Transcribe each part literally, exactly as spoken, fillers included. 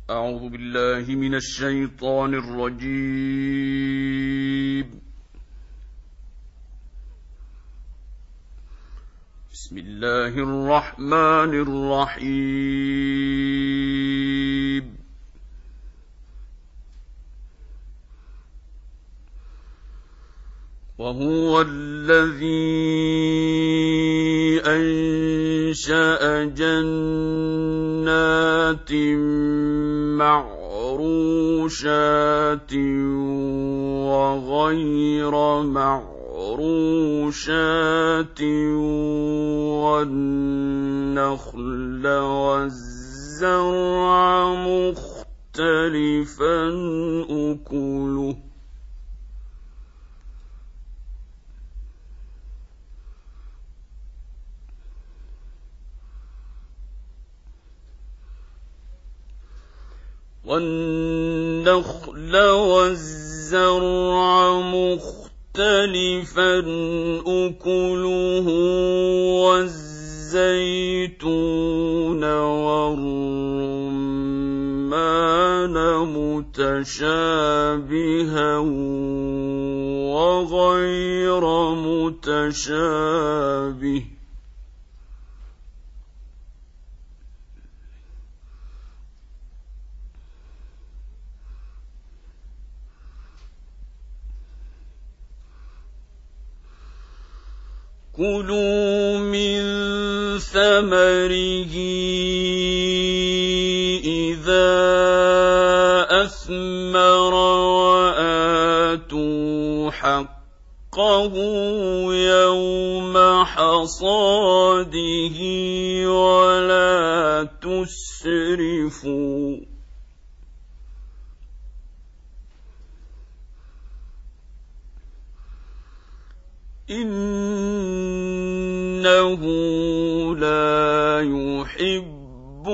أعوذ بالله من الشيطان الرجيم. بسم الله الرحمن الرحيم. وهو الذي أنشأ جنات معروشات وغير معروشات والنخل والزرع مختلفا أكله والنخل والزرع مختلفا أكله والزيتون والرمان متشابها وغير متشابه كلوا من ثمره إذا أثمر وآتوا حقه يوم حصاده ولا تسرفوا إنه لا يحب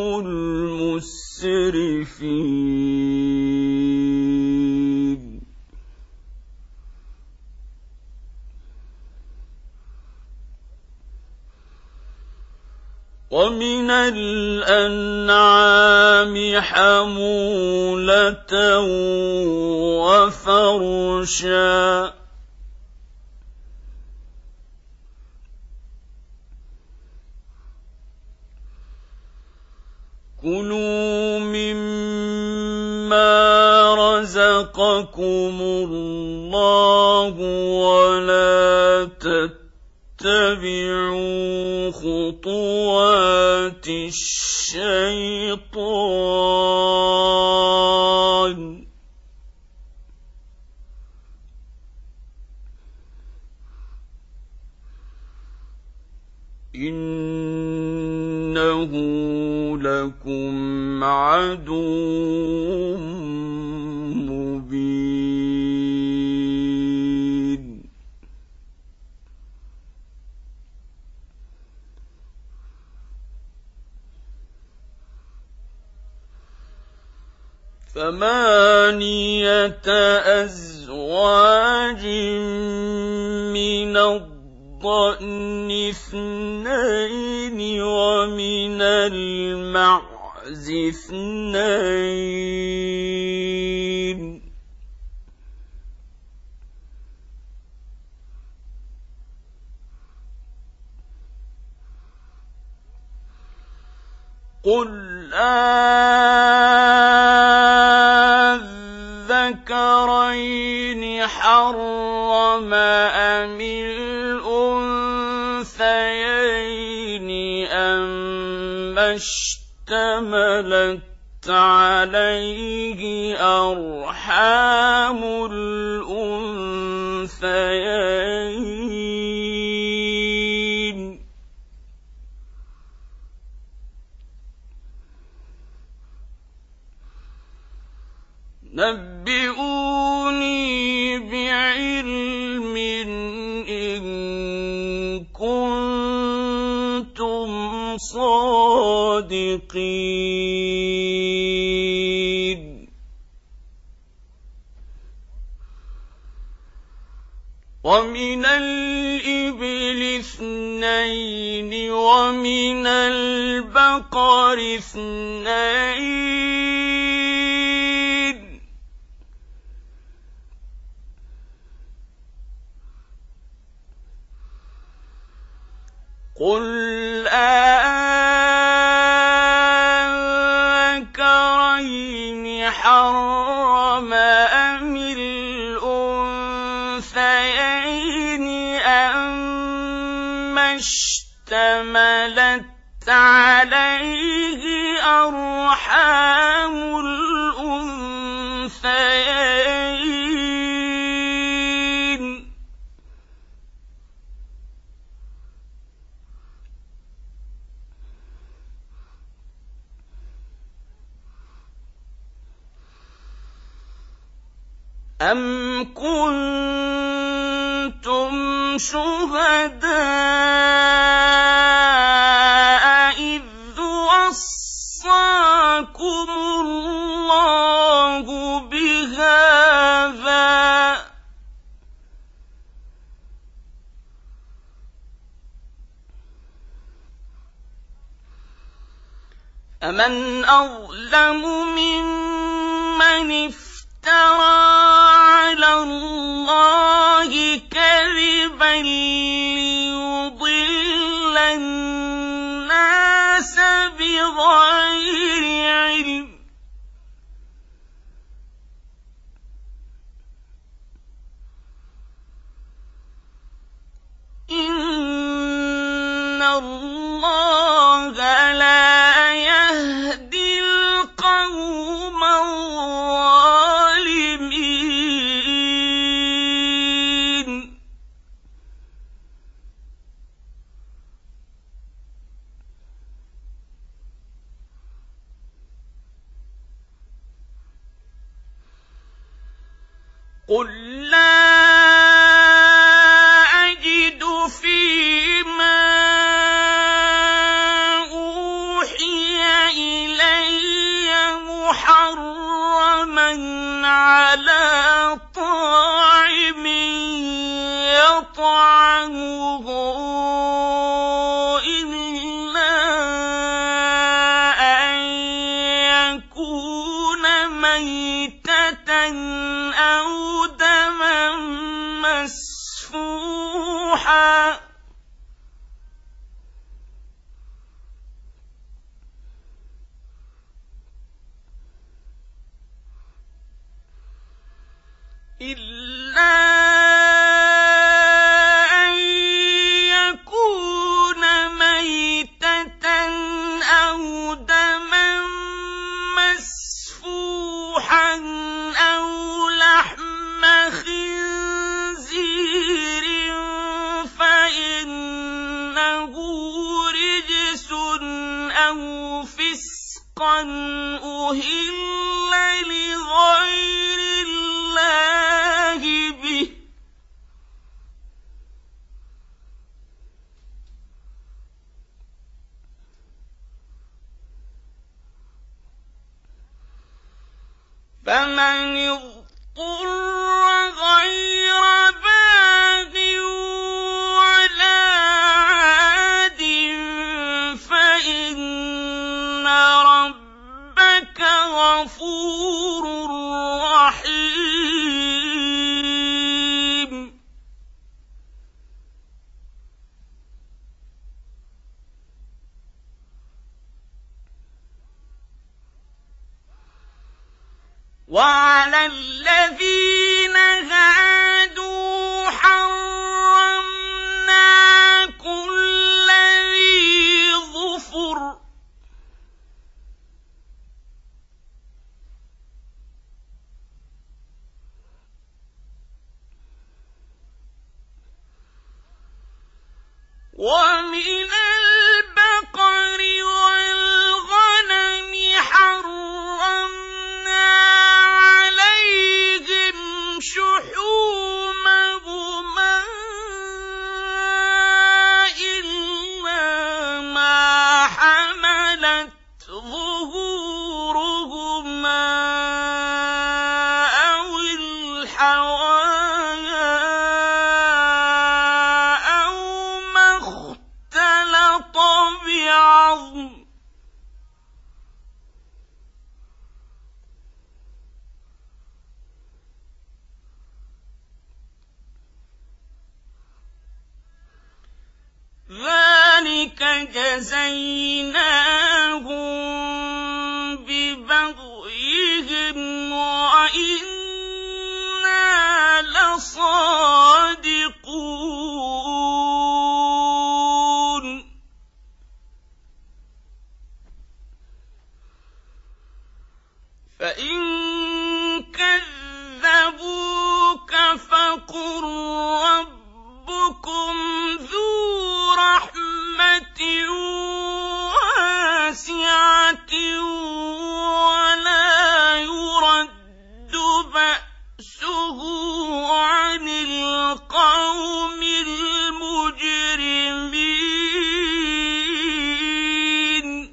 المسرفين. ومن الأنعام حمولة وفرشا كلوا مما رزقكم الله ولا تتبعوا خطوات الشيطان إنه لكم عدو مبين. ثمانية أزواج من الضأن اثنين ومن المعز اثنين قل أذكرين حرم أم الأنثيين أما اشتملت عليه أرحام الأنثيين نبئوني بعلم إن كنتم صادقين. ومن الإبل اثنين ومن البقر اثنين قُلْ آلذَّكَرَيْنِ حَرَّمَ أَمِ الْأُنثَيَيْنِ أَمَّا اشْتَمَلَتْ عَلَيْهِ أَرْحَامُ الْأُنثَيَيْنِ أَمْ كُنتُمْ شُهَدَاءَ إِذْ وَصَّاكُمُ اللَّهُ بِهَٰذَا ۚ فَمَنْ أَظْلَمُ مِمَّنِ افْتَرَىٰ عَلَى اللَّهِ كَذِبًا لِّيُضِلَّ النَّاسَ بِغَيْرِ عِلْمٍ ۗ إِنَّ اللَّهَ لَا يَهْدِي الْقَوْمَ الظَّالِمِينَ. قُل لَّا أَجِدُ فِيمَا أُوحِيَ إِلَيَّ مُحَرَّمًا عَلَىٰ طَاعِمٍ يَطْعَمُهُ إِلَّا أَن يَكُونَ مَيْتَةً أَوْ دَمًا مَّسْفُوحًا إِلَّا أَن يَكُونَ مَيْتَةً أَوْ دَمًا مَّسْفُوحًا أَوْ لَحْمَ خِنزِيرٍ فَإِنَّهُ رِجْسٌ أَوْ فِسْقًا أُهِلَّ لِغَيْرِ اللَّهِ بِهِ ۚ فَمَنِ اضْطُرَّ غَيْرَ بَاغٍ وَلَا عَادٍ فَإِنَّ رَبَّكَ غَفُورٌ رَّحِيمٌ. وَعَلَى الَّذِينَ هَادُوا حَرَّمْنَا كُلَّ ذِي ظُفُرٍ ۖ وَمِنَ الْبَقَرِ وَالْغَنَمِ حَرَّمْنَا عَلَيْهِمْ شُحُومَهُمَا إِلَّا مَا حَمَلَتْ ظُهُورُهُمَا أَوِ الْحَوَايَا أَوْ مَا اخْتَلَطَ لجزيناهم ببغيهم وإنا لصادقون فإن كذبوك فقل ربكم ذو رحمة واسعة ولا يرد بأسه عن القوم المجرمين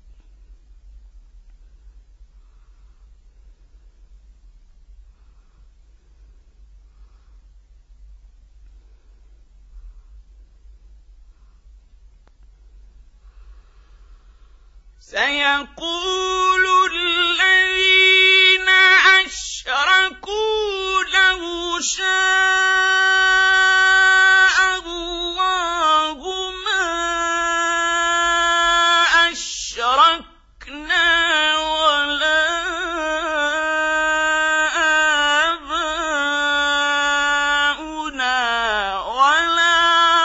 سيقول الذين أشركوا لو شاء الله ما أشركنا ولا آباؤنا ولا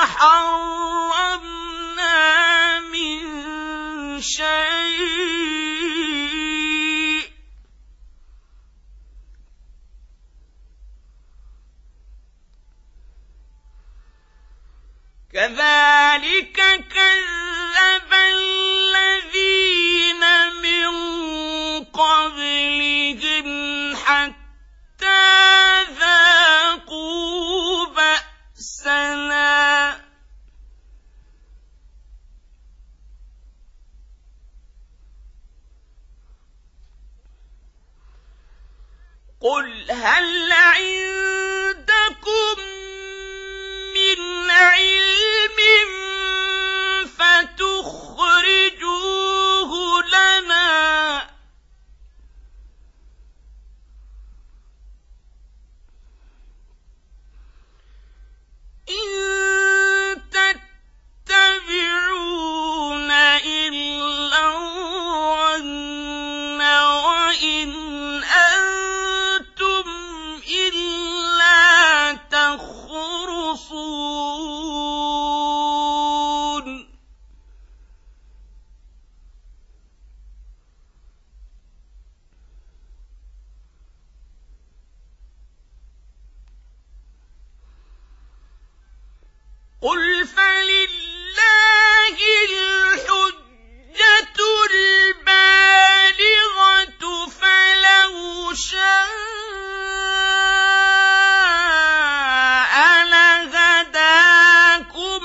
حرمنا من شيء كذلك كذب الذين من قبلهم حتى ذاقوا بأسنا قل هل عندكم من علم فتخرجوه لنا إن تتبعون إلا الظن وإن أنتم إلا تخرصون قل فلله الحجة البالغة فلو شاء لهداكم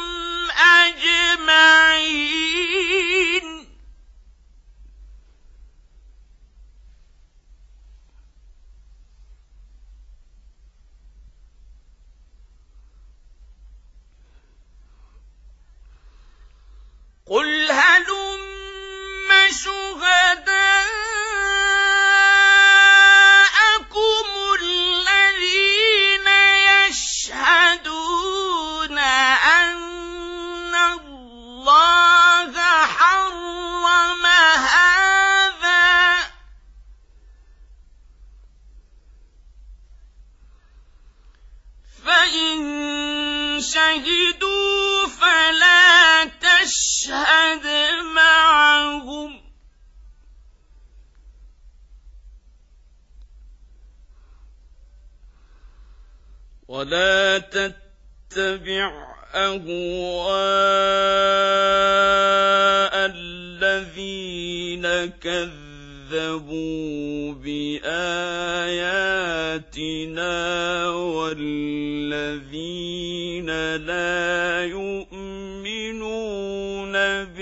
أجمعين قل هلم شهداءكم الذين يشهدون أن الله حرم هذا فإن شهدوا فلا تشهد معهم ولا تتبع أهواء الذين كذبوا بآياتنا والذين لا يؤمنون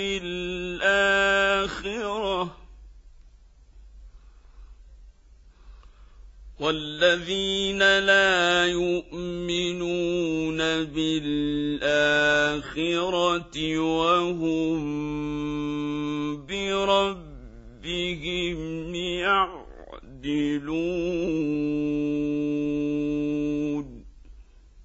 بالآخرة والذين لا يؤمنون بالآخرة وهم بربهم يعدلون يعدلون.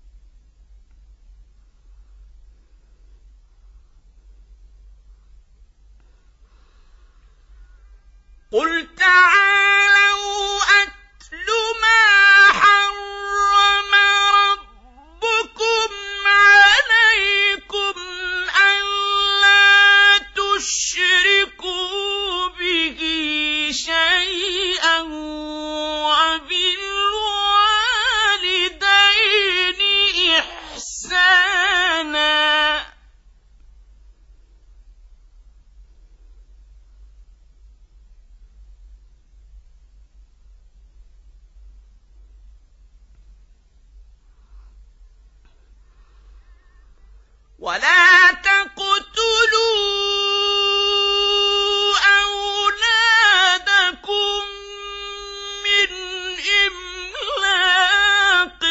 ولا تقتلوا أولادكم من إملاق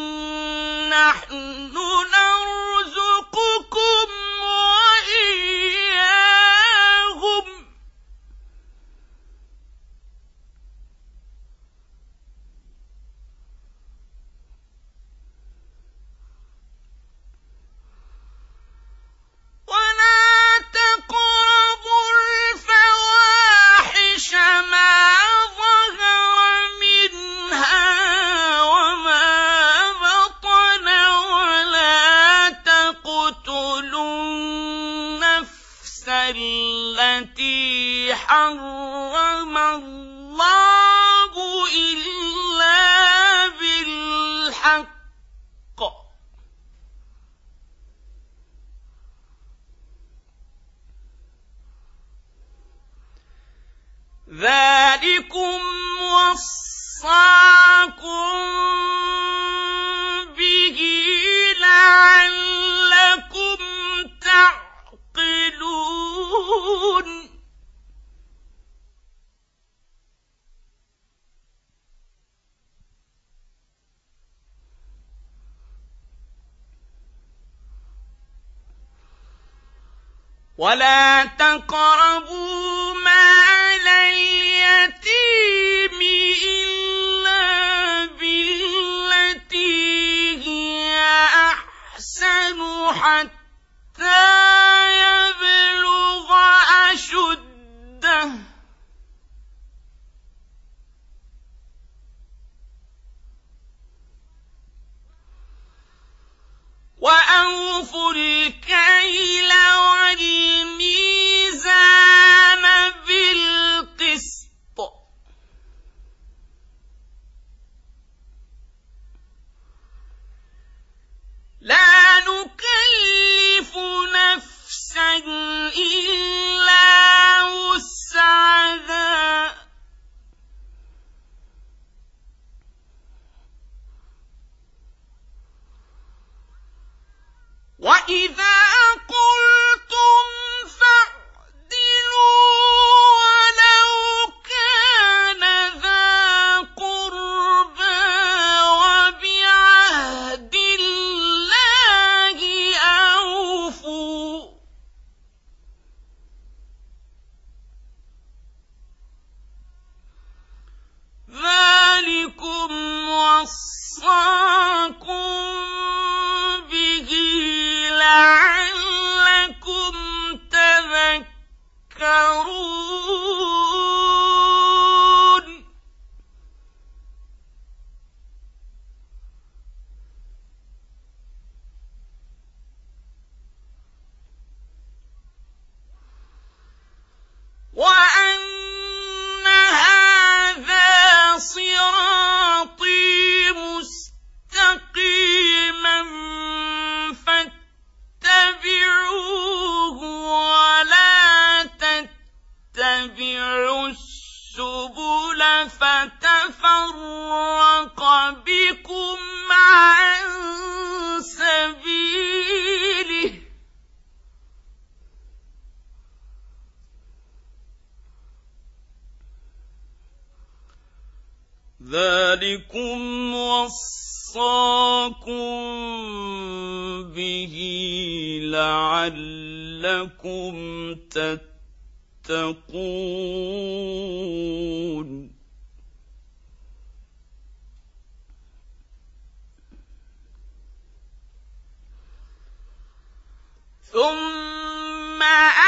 نحن نرزقكم وإياهم ولا تقربوا الفواحش ما ظهر منها وما بطن ولا تقتلوا النفس التي حرم الله إلا بالحق ذلكم وصاكم به لعلكم تعقلون ولا تقربوا مال اليتيم إلا بالتي هي أحسن حتى يبلغ أشده وأوفوا الكيل والميزان بالقسط لا نكلف نفسا إلا وسعها وإذا قلتم فاعدلوا ولو كان ذا قربى وبعهد الله أوفوا ذلكم وصاكم به لعلكم تذكرون وأن هذا صراطي مستقيما فاتبعوه ولا تتبعوا السبل فتفرق بكم عن سبيله ذلكم وصاكم به لعلكم تتقون ثم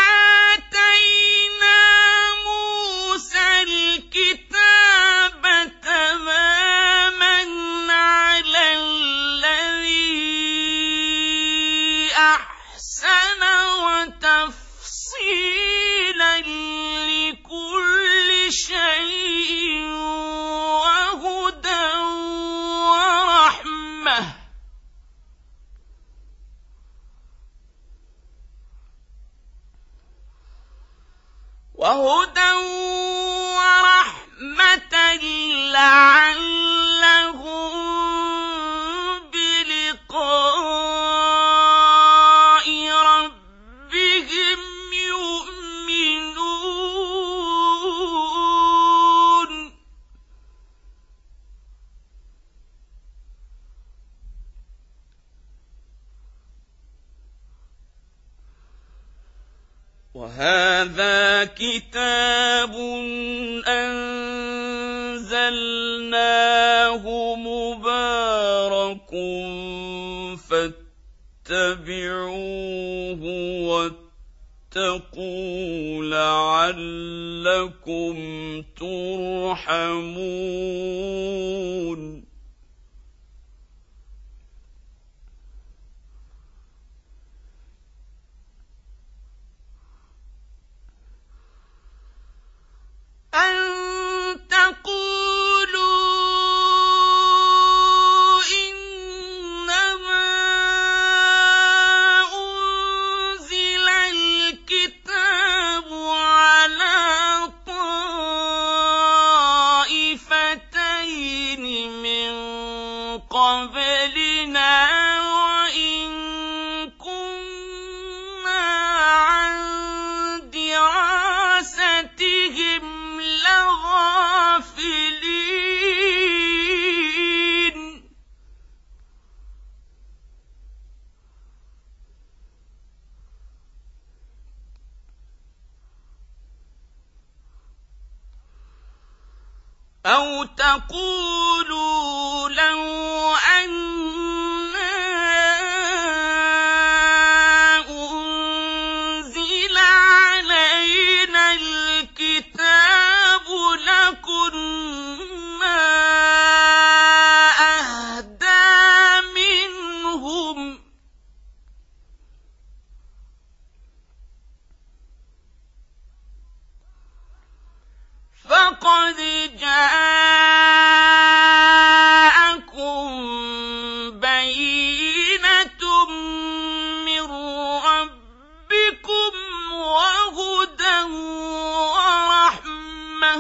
آتينا موسى الكتاب تماما على الذي أحسن وتفصيلا لكل شيء وهدى ورحمة وهدى ورحمة لعلهم بلقاء وهذا كتاب أنزلناه مبارك فاتبعوه واتقوا لعلكم ترحمون أن تقولوا إنما أنزل الكتاب على طائفتين من قبلنا وإن كنا عن دراستهم لغافلين أو تقولوا لو أنا أنزل علينا الكتاب لكنا أهدى منهم فقد جاءكم بينة من ربكم وهدى ورحمة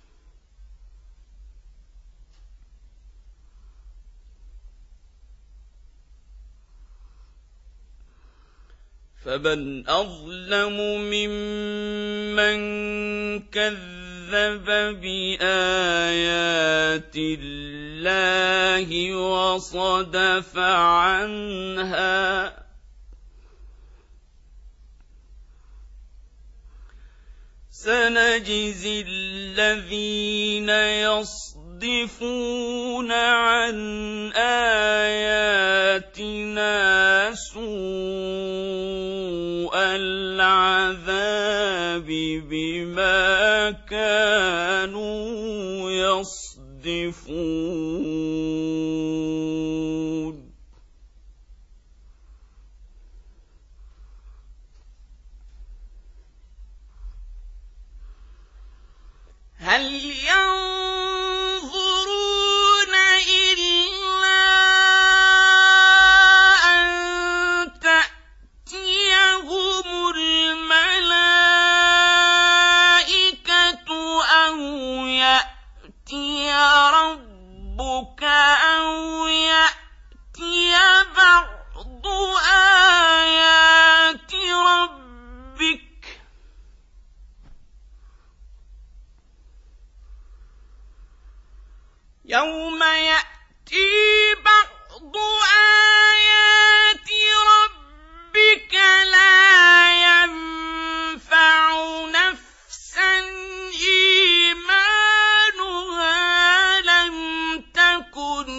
فمن أظلم ممن كذب بآيات الله وصدف عنها سنجزي الذين يصدفون عن آياتنا سوء العذاب بما كانوا يصدفون هل ينظرون إلا أن تأتيهم الملائكة أو يأتي ربك أو يأتي بعض آيات ربك يوم يأتي بعض آيات ربك لا ينفع نفسا إيمانها لم تكن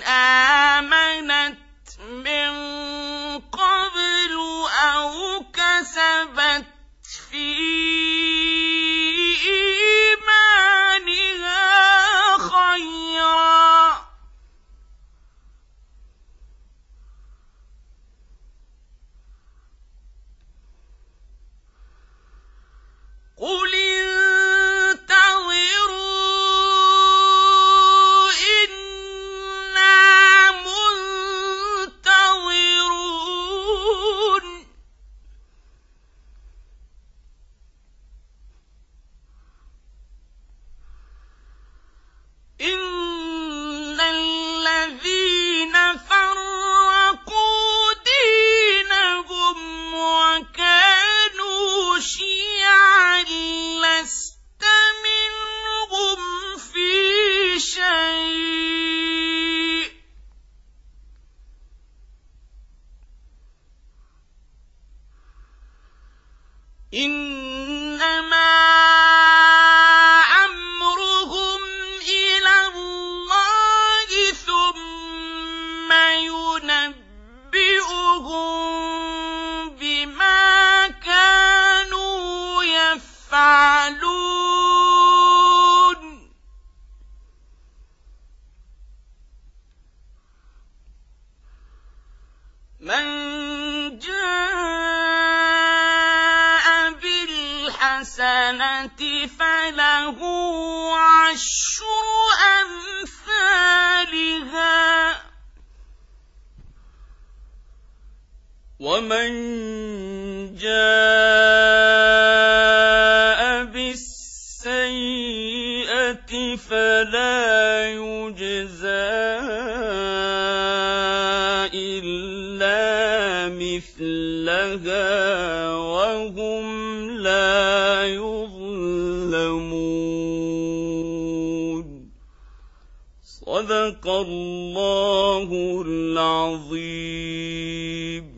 آمنت من قبل أو كسبت في إيمانها خيرا قل انتظروا إنا منتظرون إن الذين فرقوا دينهم وكانوا شيعا لست منهم في شيء إن فله عشر أمثالها ومن جاء بالسيئة فلا يجزى إلا مثلها وهم لا يظلمون. صدق الله العظيم.